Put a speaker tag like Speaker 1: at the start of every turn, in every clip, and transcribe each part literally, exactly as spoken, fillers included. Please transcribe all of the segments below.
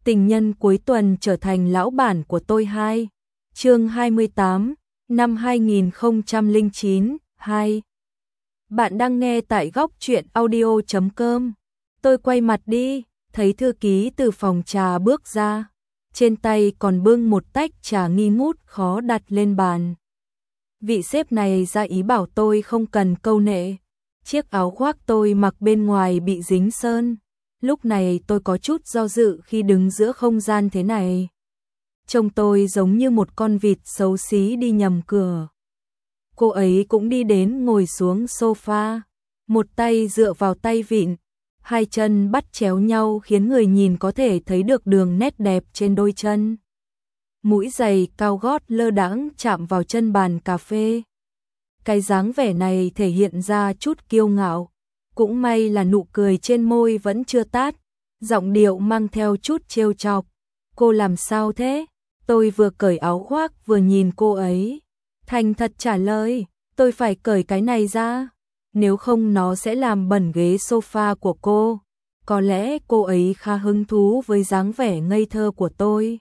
Speaker 1: Tình nhân cuối tuần trở thành lão bản của tôi hai. Chương hai mươi tám, năm hai nghìn không trăm lẻ chín, hai. Bạn đang nghe tại góc truyện audio chấm com. Tôi quay mặt đi, thấy thư ký từ phòng trà bước ra. Trên tay còn bưng một tách trà nghi ngút khó đặt lên bàn. Vị sếp này ra ý bảo tôi không cần câu nệ. Chiếc áo khoác tôi mặc bên ngoài bị dính sơn. Lúc này tôi có chút do dự khi đứng giữa không gian thế này. Trông tôi giống như một con vịt xấu xí đi nhầm cửa. Cô ấy cũng đi đến ngồi xuống sofa, một tay dựa vào tay vịn, hai chân bắt chéo nhau khiến người nhìn có thể thấy được đường nét đẹp trên đôi chân. Mũi giày cao gót lơ đãng chạm vào chân bàn cà phê. Cái dáng vẻ này thể hiện ra chút kiêu ngạo. Cũng may là nụ cười trên môi vẫn chưa tát, giọng điệu mang theo chút trêu chọc. Cô làm sao thế? Tôi vừa cởi áo khoác vừa nhìn cô ấy. Thành thật trả lời, tôi phải cởi cái này ra. Nếu không nó sẽ làm bẩn ghế sofa của cô. Có lẽ cô ấy khá hứng thú với dáng vẻ ngây thơ của tôi.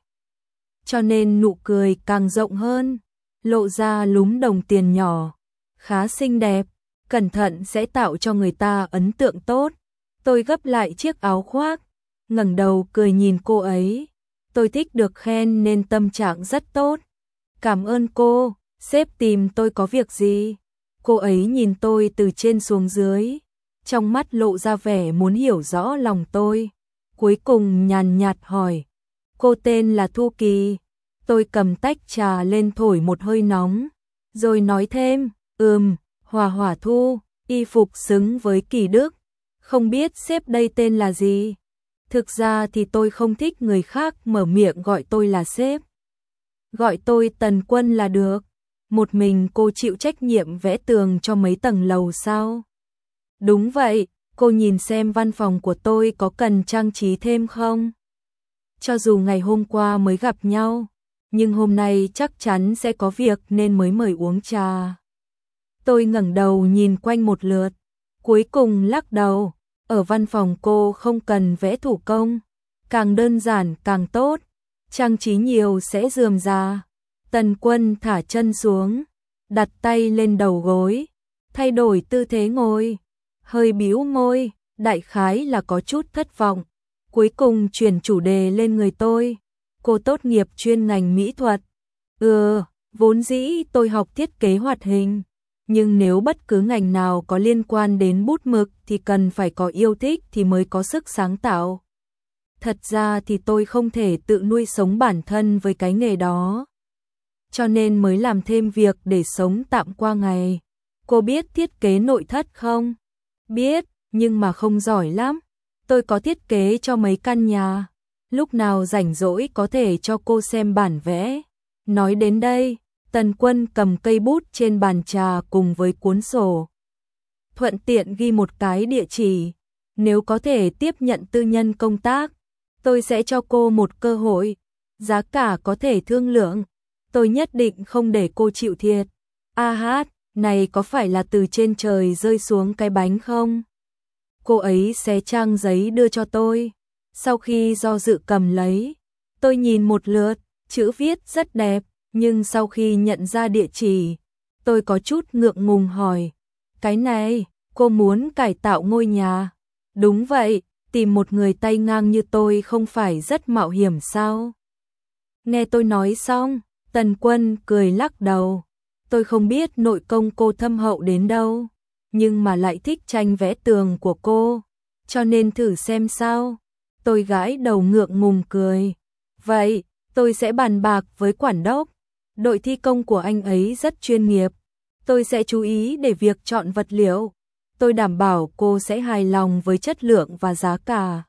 Speaker 1: Cho nên nụ cười càng rộng hơn, lộ ra lúm đồng tiền nhỏ. Khá xinh đẹp. Cẩn thận sẽ tạo cho người ta ấn tượng tốt. Tôi gấp lại chiếc áo khoác, ngẩng đầu cười nhìn cô ấy. Tôi thích được khen nên tâm trạng rất tốt. Cảm ơn cô, sếp tìm tôi có việc gì? Cô ấy nhìn tôi từ trên xuống dưới, trong mắt lộ ra vẻ muốn hiểu rõ lòng tôi. Cuối cùng nhàn nhạt hỏi, cô tên là Thu Kỳ. Tôi cầm tách trà lên thổi một hơi nóng, rồi nói thêm, ừm. Hòa Hỏa Thu, y phục xứng với Kỳ Đức. Không biết sếp đây tên là gì? Thực ra thì tôi không thích người khác mở miệng gọi tôi là sếp. Gọi tôi Tần Quân là được. Một mình cô chịu trách nhiệm vẽ tường cho mấy tầng lầu sao? Đúng vậy, cô nhìn xem văn phòng của tôi có cần trang trí thêm không? Cho dù ngày hôm qua mới gặp nhau, nhưng hôm nay chắc chắn sẽ có việc nên mới mời uống trà. Tôi ngẩng đầu nhìn quanh một lượt, cuối cùng lắc đầu, ở văn phòng cô không cần vẽ thủ công, càng đơn giản càng tốt, trang trí nhiều sẽ rườm rà. Tần Quân thả chân xuống, đặt tay lên đầu gối, thay đổi tư thế ngồi, hơi bĩu môi, đại khái là có chút thất vọng, cuối cùng chuyển chủ đề lên người tôi. Cô tốt nghiệp chuyên ngành mỹ thuật. Ừ, vốn dĩ tôi học thiết kế hoạt hình. Nhưng nếu bất cứ ngành nào có liên quan đến bút mực thì cần phải có yêu thích thì mới có sức sáng tạo. Thật ra thì tôi không thể tự nuôi sống bản thân với cái nghề đó. Cho nên mới làm thêm việc để sống tạm qua ngày. Cô biết thiết kế nội thất không? Biết, nhưng mà không giỏi lắm. Tôi có thiết kế cho mấy căn nhà. Lúc nào rảnh rỗi có thể cho cô xem bản vẽ. Nói đến đây, Tần Quân cầm cây bút trên bàn trà cùng với cuốn sổ. Thuận tiện ghi một cái địa chỉ. Nếu có thể tiếp nhận tư nhân công tác, tôi sẽ cho cô một cơ hội. Giá cả có thể thương lượng. Tôi nhất định không để cô chịu thiệt. A hát, này có phải là từ trên trời rơi xuống cái bánh không? Cô ấy xé trang giấy đưa cho tôi. Sau khi do dự cầm lấy, tôi nhìn một lượt, chữ viết rất đẹp. Nhưng sau khi nhận ra địa chỉ, tôi có chút ngượng ngùng hỏi, cái này, cô muốn cải tạo ngôi nhà? Đúng vậy, tìm một người tay ngang như tôi không phải rất mạo hiểm sao? Nghe tôi nói xong, Tần Quân cười lắc đầu. Tôi không biết nội công cô thâm hậu đến đâu, nhưng mà lại thích tranh vẽ tường của cô, cho nên thử xem sao. Tôi gãi đầu ngượng ngùng cười. Vậy, tôi sẽ bàn bạc với quản đốc. Đội thi công của anh ấy rất chuyên nghiệp. Tôi sẽ chú ý để việc chọn vật liệu. Tôi đảm bảo cô sẽ hài lòng với chất lượng và giá cả.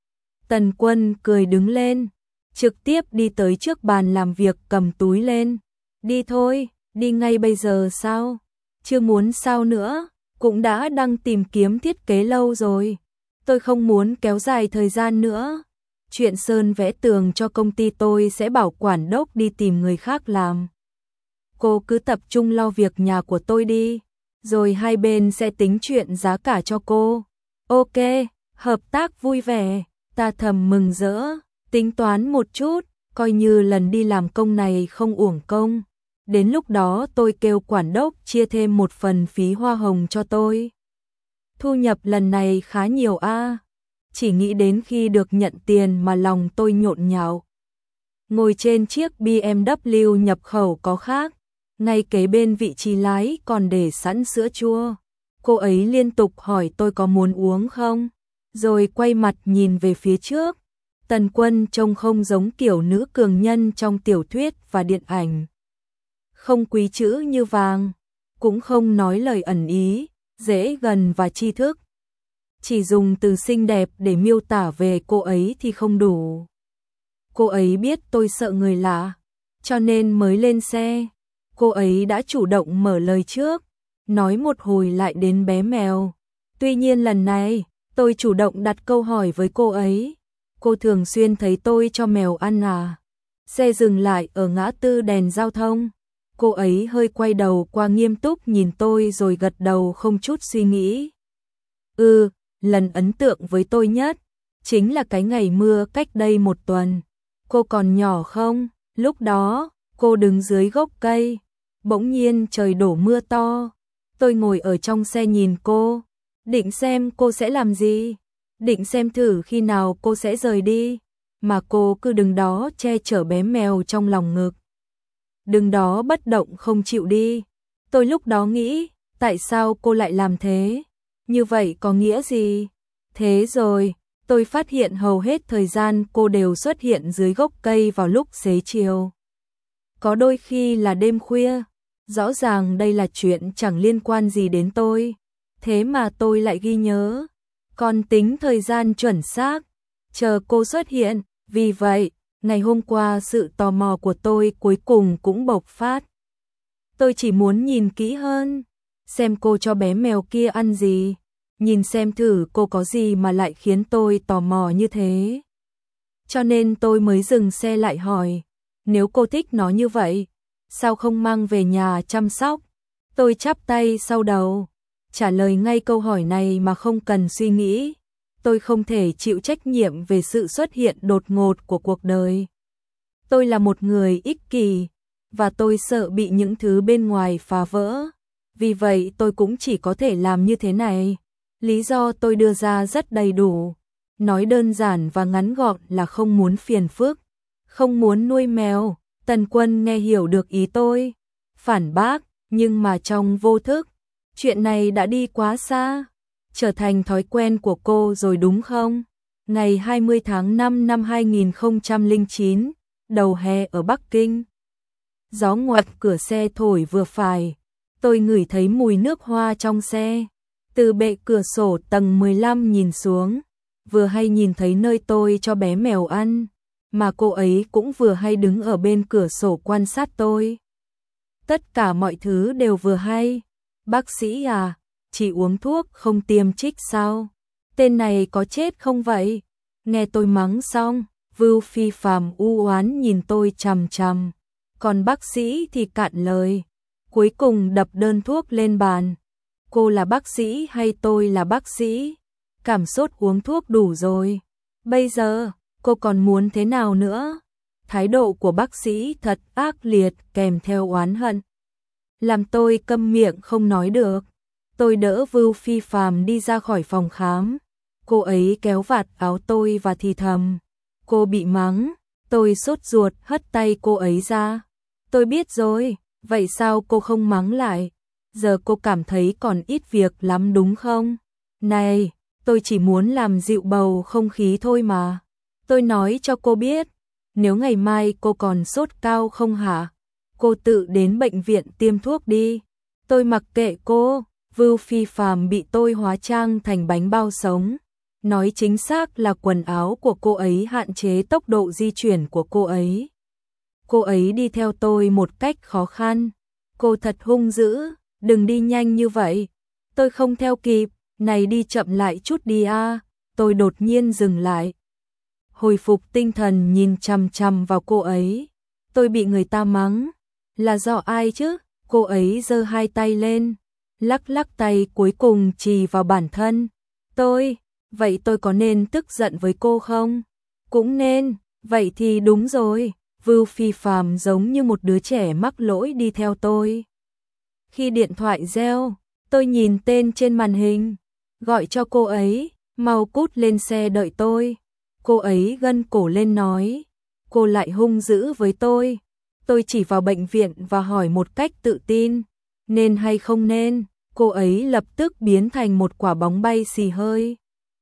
Speaker 1: Tần Quân cười đứng lên, trực tiếp đi tới trước bàn làm việc cầm túi lên. Đi thôi, đi ngay bây giờ sao? Chưa muốn sao nữa, cũng đã đang tìm kiếm thiết kế lâu rồi. Tôi không muốn kéo dài thời gian nữa. Chuyện sơn vẽ tường cho công ty tôi sẽ bảo quản đốc đi tìm người khác làm. Cô cứ tập trung lo việc nhà của tôi đi, rồi hai bên sẽ tính chuyện giá cả cho cô. Ok, hợp tác vui vẻ, ta thầm mừng rỡ. Tính toán một chút, coi như lần đi làm công này không uổng công. Đến lúc đó tôi kêu quản đốc chia thêm một phần phí hoa hồng cho tôi. Thu nhập lần này khá nhiều a. Chỉ nghĩ đến khi được nhận tiền mà lòng tôi nhộn nhạo. Ngồi trên chiếc bê em vê nhập khẩu có khác, ngay kế bên vị trí lái còn để sẵn sữa chua. Cô ấy liên tục hỏi tôi có muốn uống không, rồi quay mặt nhìn về phía trước. Tần Quân trông không giống kiểu nữ cường nhân trong tiểu thuyết và điện ảnh. Không quý chữ như vàng, cũng không nói lời ẩn ý, dễ gần và tri thức. Chỉ dùng từ xinh đẹp để miêu tả về cô ấy thì không đủ. Cô ấy biết tôi sợ người lạ, cho nên mới lên xe. Cô ấy đã chủ động mở lời trước, nói một hồi lại đến bé mèo. Tuy nhiên lần này, tôi chủ động đặt câu hỏi với cô ấy. Cô thường xuyên thấy tôi cho mèo ăn à? Xe dừng lại ở ngã tư đèn giao thông. Cô ấy hơi quay đầu qua nghiêm túc nhìn tôi rồi gật đầu không chút suy nghĩ. Ừ, lần ấn tượng với tôi nhất chính là cái ngày mưa cách đây một tuần. Cô còn nhỏ không? Lúc đó, cô đứng dưới gốc cây. Bỗng nhiên trời đổ mưa to. Tôi ngồi ở trong xe nhìn cô. Định xem cô sẽ làm gì. Định xem thử khi nào cô sẽ rời đi. Mà cô cứ đứng đó che chở bé mèo trong lòng ngực. Đứng đó bất động không chịu đi. Tôi lúc đó nghĩ, tại sao cô lại làm thế? Như vậy có nghĩa gì? Thế rồi, tôi phát hiện hầu hết thời gian cô đều xuất hiện dưới gốc cây vào lúc xế chiều. Có đôi khi là đêm khuya. Rõ ràng đây là chuyện chẳng liên quan gì đến tôi. Thế mà tôi lại ghi nhớ. Còn tính thời gian chuẩn xác. Chờ cô xuất hiện. Vì vậy, ngày hôm qua sự tò mò của tôi cuối cùng cũng bộc phát. Tôi chỉ muốn nhìn kỹ hơn. Xem cô cho bé mèo kia ăn gì. Nhìn xem thử cô có gì mà lại khiến tôi tò mò như thế. Cho nên tôi mới dừng xe lại hỏi. Nếu cô thích nó như vậy, sao không mang về nhà chăm sóc? Tôi chắp tay sau đầu. Trả lời ngay câu hỏi này mà không cần suy nghĩ. Tôi không thể chịu trách nhiệm về sự xuất hiện đột ngột của cuộc đời. Tôi là một người ích kỷ, và tôi sợ bị những thứ bên ngoài phá vỡ. Vì vậy tôi cũng chỉ có thể làm như thế này. Lý do tôi đưa ra rất đầy đủ. Nói đơn giản và ngắn gọn là không muốn phiền phức. Không muốn nuôi mèo. Tần Quân nghe hiểu được ý tôi. Phản bác, nhưng mà trong vô thức. Chuyện này đã đi quá xa. Trở thành thói quen của cô rồi đúng không? Ngày hai mươi tháng năm năm hai nghìn không trăm lẻ chín, đầu hè ở Bắc Kinh. Gió ngoặt cửa xe thổi vừa phải. Tôi ngửi thấy mùi nước hoa trong xe. Từ bệ cửa sổ tầng mười lăm nhìn xuống, vừa hay nhìn thấy nơi tôi cho bé mèo ăn, mà cô ấy cũng vừa hay đứng ở bên cửa sổ quan sát tôi. Tất cả mọi thứ đều vừa hay. Bác sĩ à, chỉ uống thuốc không tiêm trích sao? Tên này có chết không vậy? Nghe tôi mắng xong, Vưu Phi Phàm u oán nhìn tôi chằm chằm. Còn bác sĩ thì cạn lời. Cuối cùng đập đơn thuốc lên bàn. Cô là bác sĩ hay tôi là bác sĩ? Cảm sốt uống thuốc đủ rồi. Bây giờ, cô còn muốn thế nào nữa? Thái độ của bác sĩ thật ác liệt kèm theo oán hận. Làm tôi câm miệng không nói được. Tôi đỡ Vưu Phi Phàm đi ra khỏi phòng khám. Cô ấy kéo vạt áo tôi và thì thầm. Cô bị mắng. Tôi sốt ruột hất tay cô ấy ra. Tôi biết rồi, vậy sao cô không mắng lại? Giờ cô cảm thấy còn ít việc lắm đúng không? Này, tôi chỉ muốn làm dịu bầu không khí thôi mà. Tôi nói cho cô biết, nếu ngày mai cô còn sốt cao không hả? Cô tự đến bệnh viện tiêm thuốc đi. Tôi mặc kệ cô. Vưu Phi Phàm bị tôi hóa trang thành bánh bao sống. Nói chính xác là quần áo của cô ấy hạn chế tốc độ di chuyển của cô ấy. Cô ấy đi theo tôi một cách khó khăn. Cô thật hung dữ, đừng đi nhanh như vậy. Tôi không theo kịp, này đi chậm lại chút đi a. Tôi đột nhiên dừng lại. Hồi phục tinh thần nhìn chằm chằm vào cô ấy. Tôi bị người ta mắng. Là do ai chứ? Cô ấy giơ hai tay lên. Lắc lắc tay cuối cùng chì vào bản thân. Tôi, vậy tôi có nên tức giận với cô không? Cũng nên, Vậy thì đúng rồi, Vưu Phi Phàm giống như một đứa trẻ mắc lỗi đi theo tôi. Khi điện thoại reo, tôi nhìn tên trên màn hình, gọi cho cô ấy, mau cút lên xe đợi tôi. Cô ấy gân cổ lên nói, cô lại hung dữ với tôi. Tôi chỉ vào bệnh viện và hỏi một cách tự tin, nên hay không nên, cô ấy lập tức biến thành một quả bóng bay xì hơi.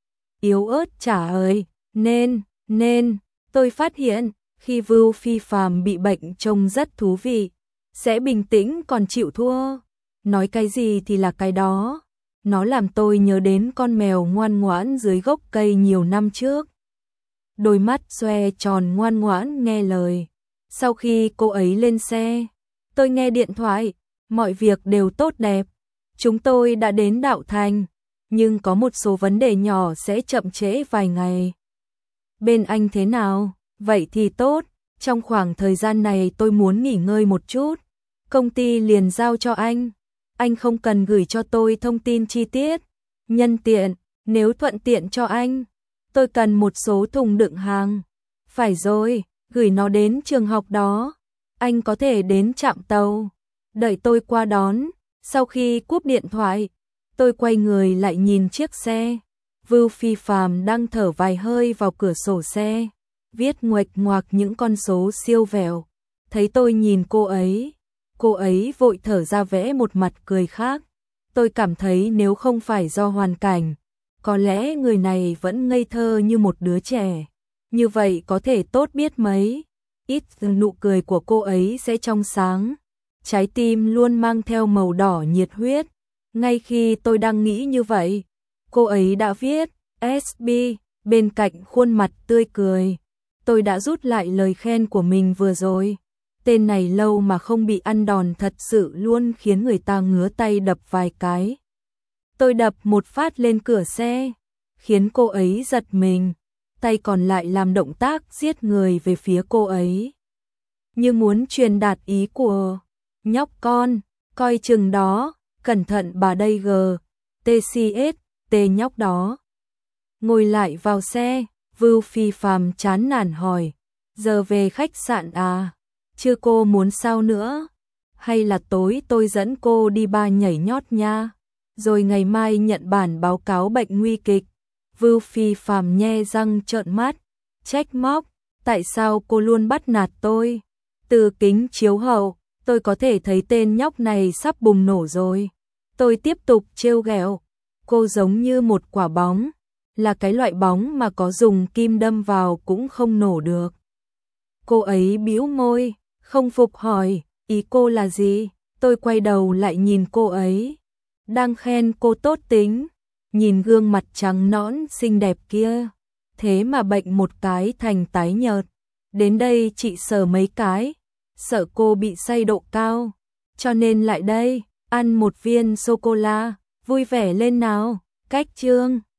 Speaker 1: Yếu ớt trả lời, nên, nên, tôi phát hiện, khi Vưu Phi Phàm bị bệnh trông rất thú vị, sẽ bình tĩnh còn chịu thua. Nói cái gì thì là cái đó. Nó làm tôi nhớ đến con mèo ngoan ngoãn dưới gốc cây nhiều năm trước. Đôi mắt xoe tròn ngoan ngoãn nghe lời. Sau khi cô ấy lên xe, tôi nghe điện thoại, mọi việc đều tốt đẹp. Chúng tôi đã đến Đạo Thành, nhưng có một số vấn đề nhỏ sẽ chậm trễ vài ngày. Bên anh thế nào? Vậy thì tốt, trong khoảng thời gian này tôi muốn nghỉ ngơi một chút. Công ty liền giao cho anh. Anh không cần gửi cho tôi thông tin chi tiết. Nhân tiện, nếu thuận tiện cho anh, tôi cần một số thùng đựng hàng. Phải rồi, gửi nó đến trường học đó. Anh có thể đến trạm tàu, đợi tôi qua đón. Sau khi cúp điện thoại, tôi quay người lại nhìn chiếc xe. Vưu Phi Phàm đang thở vài hơi vào cửa sổ xe, viết nguệch ngoạc những con số siêu vẹo. Thấy tôi nhìn cô ấy, cô ấy vội thở ra vẽ một mặt cười khác. Tôi cảm thấy nếu không phải do hoàn cảnh, có lẽ người này vẫn ngây thơ như một đứa trẻ. Như vậy có thể tốt biết mấy. Ít nụ cười của cô ấy sẽ trong sáng. Trái tim luôn mang theo màu đỏ nhiệt huyết. Ngay khi tôi đang nghĩ như vậy, cô ấy đã viết ét bê bên cạnh khuôn mặt tươi cười. Tôi đã rút lại lời khen của mình vừa rồi. Tên này lâu mà không bị ăn đòn thật sự luôn khiến người ta ngứa tay đập vài cái. Tôi đập một phát lên cửa xe, khiến cô ấy giật mình, tay còn lại làm động tác giết người về phía cô ấy. Như muốn truyền đạt ý của nhóc con, coi chừng đó, cẩn thận bà đây gờ, tê xê ét, tê nhóc đó. Ngồi lại vào xe, Vưu Phi Phàm chán nản hỏi, giờ về khách sạn à? Chưa cô muốn sao nữa? Hay là tối tôi dẫn cô đi ba nhảy nhót nha? Rồi ngày mai nhận bản báo cáo bệnh nguy kịch. Vưu Phi Phàm nhe răng trợn mắt, trách móc, tại sao cô luôn bắt nạt tôi? Từ kính chiếu hậu, tôi có thể thấy tên nhóc này sắp bùng nổ rồi. Tôi tiếp tục trêu ghẹo, cô giống như một quả bóng, là cái loại bóng mà có dùng kim đâm vào cũng không nổ được. Cô ấy bĩu môi, không phục hỏi, ý cô là gì? Tôi quay đầu lại nhìn cô ấy, đang khen cô tốt tính, nhìn gương mặt trắng nõn xinh đẹp kia, thế mà bệnh một cái thành tái nhợt. Đến đây chị sờ mấy cái, sợ cô bị say độ cao, cho nên lại đây, ăn một viên sô-cô-la, vui vẻ lên nào, cách chương.